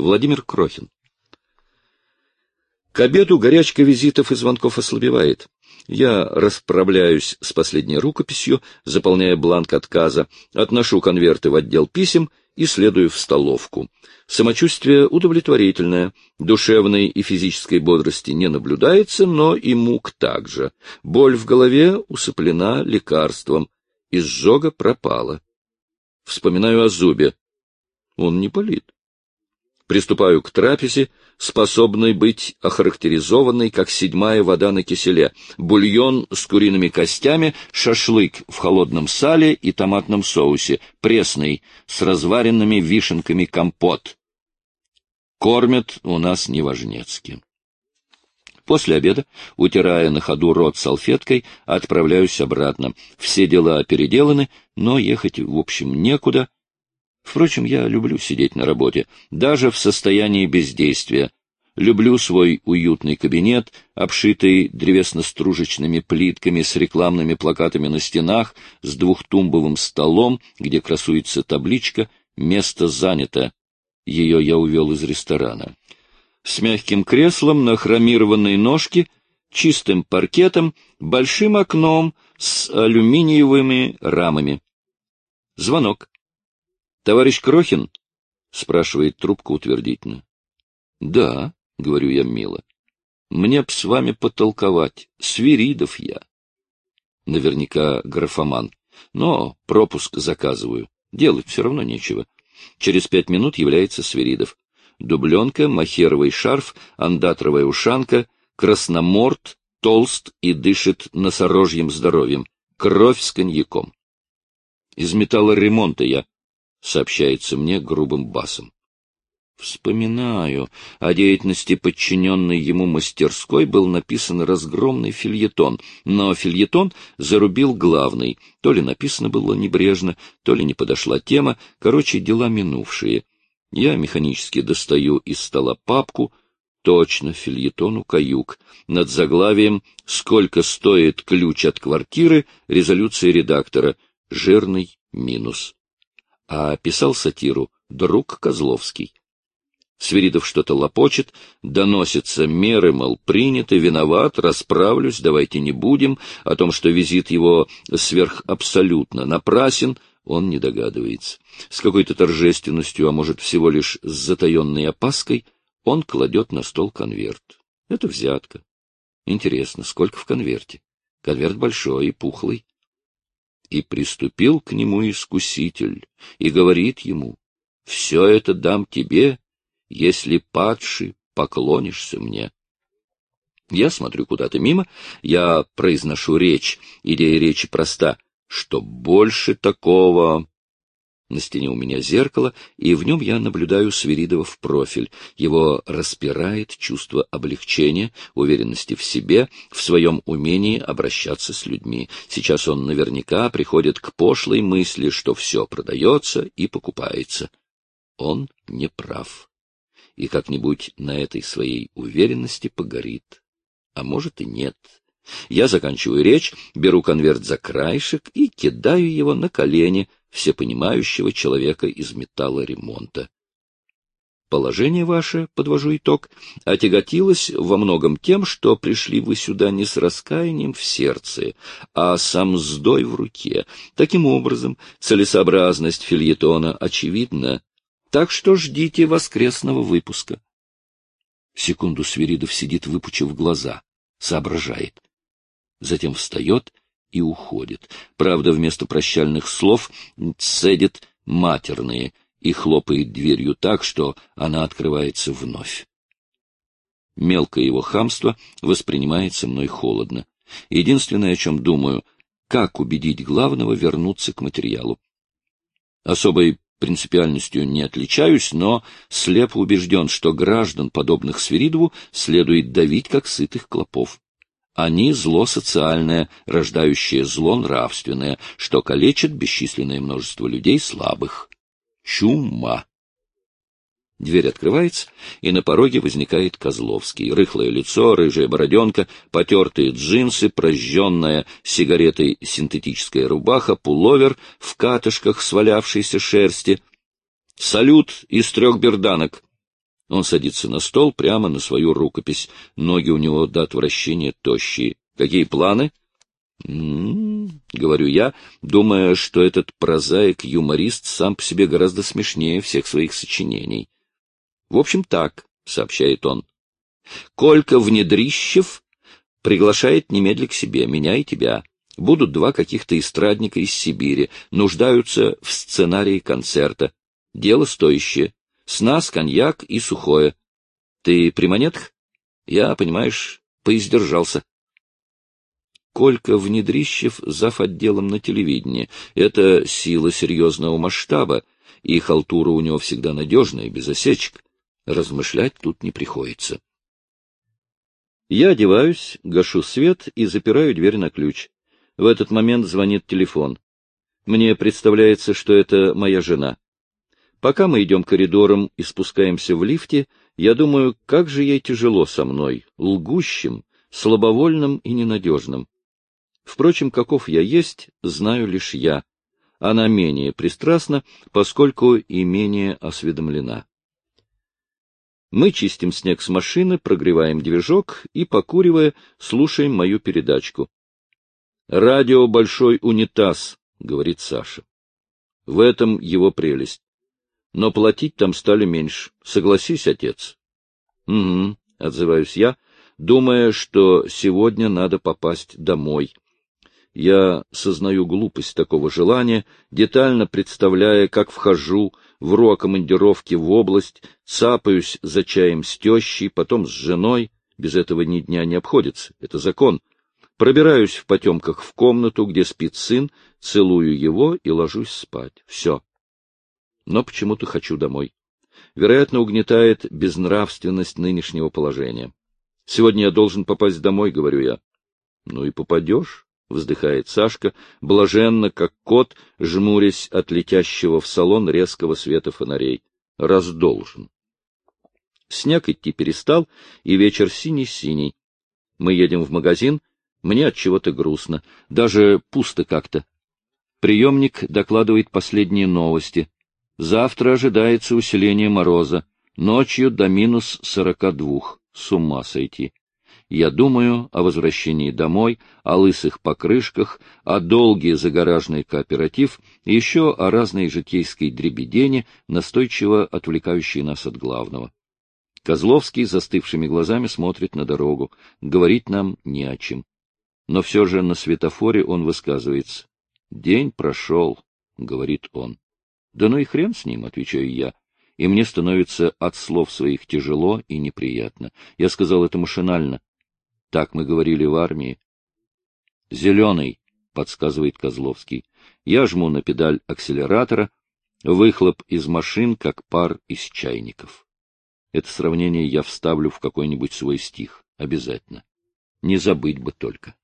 Владимир Крохин. К обеду горячка визитов и звонков ослабевает. Я расправляюсь с последней рукописью, заполняя бланк отказа, отношу конверты в отдел писем и следую в столовку. Самочувствие удовлетворительное, душевной и физической бодрости не наблюдается, но и мук также. Боль в голове усыплена лекарством, изжога пропала. Вспоминаю о зубе. Он не болит. Приступаю к трапезе, способной быть охарактеризованной как 7-я вода на киселе, бульон с куриными костями, шашлык в холодном сале и томатном соусе, пресный, с разваренными вишенками компот. Кормят у нас неважнецки. После обеда, утирая на ходу рот салфеткой, отправляюсь обратно. Все дела переделаны, но ехать, в общем, некуда. Впрочем, я люблю сидеть на работе, даже в состоянии бездействия. Люблю свой уютный кабинет, обшитый древесно-стружечными плитками с рекламными плакатами на стенах, с двухтумбовым столом, где красуется табличка «Место занято». Ее я увел из ресторана. С мягким креслом на хромированной ножке, чистым паркетом, большим окном с алюминиевыми рамами. Звонок. «Товарищ Крохин?» — спрашивает трубка утвердительно. «Да», — говорю я мило. «Мне б с вами потолковать. Свиридов я». Наверняка графоман. Но пропуск заказываю. Делать все равно нечего. Через 5 минут является Свиридов. Дубленка, махеровый шарф, андатровая ушанка, красноморд, толст и дышит носорожьим здоровьем. Кровь с коньяком. «Из металлоремонта я», — сообщается мне грубым басом. Вспоминаю, о деятельности подчиненной ему мастерской был написан разгромный фельетон, но фельетон зарубил главный. То ли написано было небрежно, то ли не подошла тема, короче, дела минувшие. Я механически достаю из стола папку, точно, фельетону каюк, над заглавием «Сколько стоит ключ от квартиры?» резолюция редактора, жирный минус. А писал сатиру друг Козловский. Свиридов что-то лопочет, доносятся меры, мол, приняты, виноват, расправлюсь, давайте не будем, о том, что визит его сверхабсолютно напрасен, он не догадывается. С какой-то торжественностью, а может, всего лишь с затаенной опаской, он кладет на стол конверт. Это взятка. Интересно, сколько в конверте? Конверт большой и пухлый. И приступил к нему искуситель, и говорит ему: «Все это дам тебе, если, падший, поклонишься мне». Я смотрю куда-то мимо, я произношу речь, идея речи проста, что больше такого... На стене у меня зеркало, и в нем я наблюдаю Свиридова в профиль. Его распирает чувство облегчения, уверенности в себе, в своем умении обращаться с людьми. Сейчас он наверняка приходит к пошлой мысли, что все продается и покупается. Он не прав. И как-нибудь на этой своей уверенности погорит. А может и нет. Я заканчиваю речь, беру конверт за краешек и кидаю его на колени всепонимающего человека из металлоремонта. Положение ваше, подвожу итог, отяготилось во многом тем, что пришли вы сюда не с раскаянием в сердце, а с мздой в руке. Таким образом, целесообразность фельетона очевидна, так что ждите воскресного выпуска. Секунду Свиридов сидит, выпучив глаза, соображает. Затем встает и уходит. Правда, вместо прощальных слов цедит матерные и хлопает дверью так, что она открывается вновь. Мелкое его хамство воспринимается мной холодно. Единственное, о чем думаю, как убедить главного вернуться к материалу. Особой принципиальностью не отличаюсь, но слепо убежден, что граждан, подобных Свиридову, следует давить, как сытых клопов. Они — зло социальное, рождающее зло нравственное, что калечит бесчисленное множество людей слабых. Чума. Дверь открывается, и на пороге возникает Козловский. Рыхлое лицо, рыжая бороденка, потертые джинсы, прожженная сигаретой синтетическая рубаха, пуловер в катышках свалявшейся шерсти. «Салют из 3 берданок!» Он садится на стол прямо на свою рукопись. Ноги у него до отвращения тощие. Какие планы? Говорю я, думая, что этот прозаик-юморист сам по себе гораздо смешнее всех своих сочинений. В общем, так, сообщает он. Колька Внедрищев приглашает немедля к себе, меня и тебя. Будут два каких-то эстрадника из Сибири, нуждаются в сценарии концерта. Дело стоящее. С нас коньяк и сухое. Ты при монетах? Я, понимаешь, поиздержался. Колька Внедрищев зав. Отделом на телевидении. Это сила серьезного масштаба, и халтура у него всегда надежная, без осечек. Размышлять тут не приходится. Я одеваюсь, гашу свет и запираю дверь на ключ. В этот момент звонит телефон. Мне представляется, что это моя жена. Пока мы идем коридором и спускаемся в лифте, я думаю, как же ей тяжело со мной, лгущим, слабовольным и ненадежным. Впрочем, каков я есть, знаю лишь я. Она менее пристрастна, поскольку и менее осведомлена. Мы чистим снег с машины, прогреваем движок и, покуривая, слушаем мою передачку. «Радио «Большой унитаз», — говорит Саша. В этом его прелесть. Но платить там стали меньше. Согласись, отец? — Угу, — отзываюсь я, думая, что сегодня надо попасть домой. Я сознаю глупость такого желания, детально представляя, как вхожу, вру о командировке в область, цапаюсь за чаем с тещей, потом с женой, без этого ни дня не обходится, это закон. Пробираюсь в потемках в комнату, где спит сын, целую его и ложусь спать. Все. Но почему-то хочу домой. Вероятно, угнетает безнравственность нынешнего положения. Сегодня я должен попасть домой, говорю я. Ну и попадешь, вздыхает Сашка, блаженно, как кот, жмурясь от летящего в салон резкого света фонарей. Раз должен. Снег идти перестал, и вечер синий-синий. Мы едем в магазин, мне от чего-то грустно, даже пусто как-то. Приемник докладывает последние новости. Завтра ожидается усиление мороза, ночью до минус 42, с ума сойти. Я думаю о возвращении домой, о лысых покрышках, о долге за гаражный кооператив и еще о разной житейской дребедени, настойчиво отвлекающей нас от главного. Козловский застывшими глазами смотрит на дорогу, говорить нам не о чем. Но все же на светофоре он высказывается. «День прошел», — говорит он. «Да ну и хрен с ним», — отвечаю я, и мне становится от слов своих тяжело и неприятно. Я сказал это машинально. Так мы говорили в армии. «Зеленый», — подсказывает Козловский. Я жму на педаль акселератора, выхлоп из машин, как пар из чайников. Это сравнение я вставлю в какой-нибудь свой стих. Обязательно. Не забыть бы только.